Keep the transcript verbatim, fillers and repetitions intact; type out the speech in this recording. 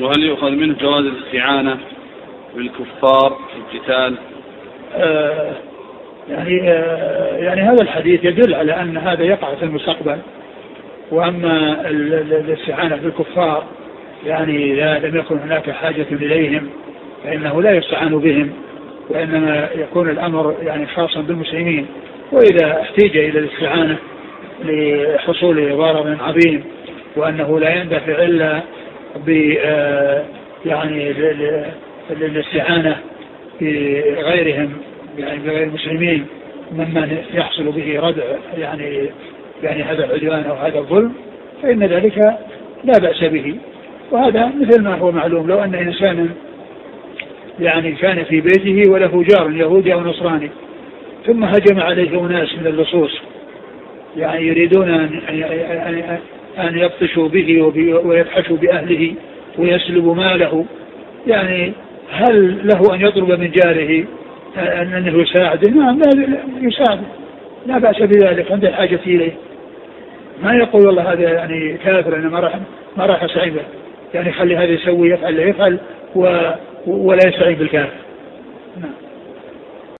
وهل يؤخذ منه جواز الاستعانة بالكفار في القتال؟ آه يعني آه يعني هذا الحديث يدل على أن هذا يقع في المستقبل، وأما الاستعانة بالكفار يعني إذا لم يكن هناك حاجة إليهم فإنه لا يستعان بهم، وإنما يكون الأمر يعني خاصا بالمسلمين. وإذا احتاج إلى الاستعانة لحصول ضرر عظيم وأنه لا يندفع إلا ب يعني الاستعانة بغيرهم يعني بغير المسلمين ممن يحصل به ردع يعني يعني هذا العدوان أو هذا الظلم، فإن ذلك لا بأس به. وهذا مثل ما هو معلوم، لو أن إنسانا يعني كان في بيته وله جار يهودي أو نصراني ثم هجم عليه أناس من اللصوص يعني يريدون أن أن يبطشوا به ويفحشوا بأهله ويسلبوا ماله، يعني هل له أن يطلب من جاره أنه يساعده؟ نعم يساعده، لا بأس بذلك عند الحاجة إليه. ما يقول والله هذا يعني كافر أنا ما راح ما راح أسعيبه، يعني خلي هذا يسوي يفعل لا يفعل ولا يستعين بالكافر. نعم.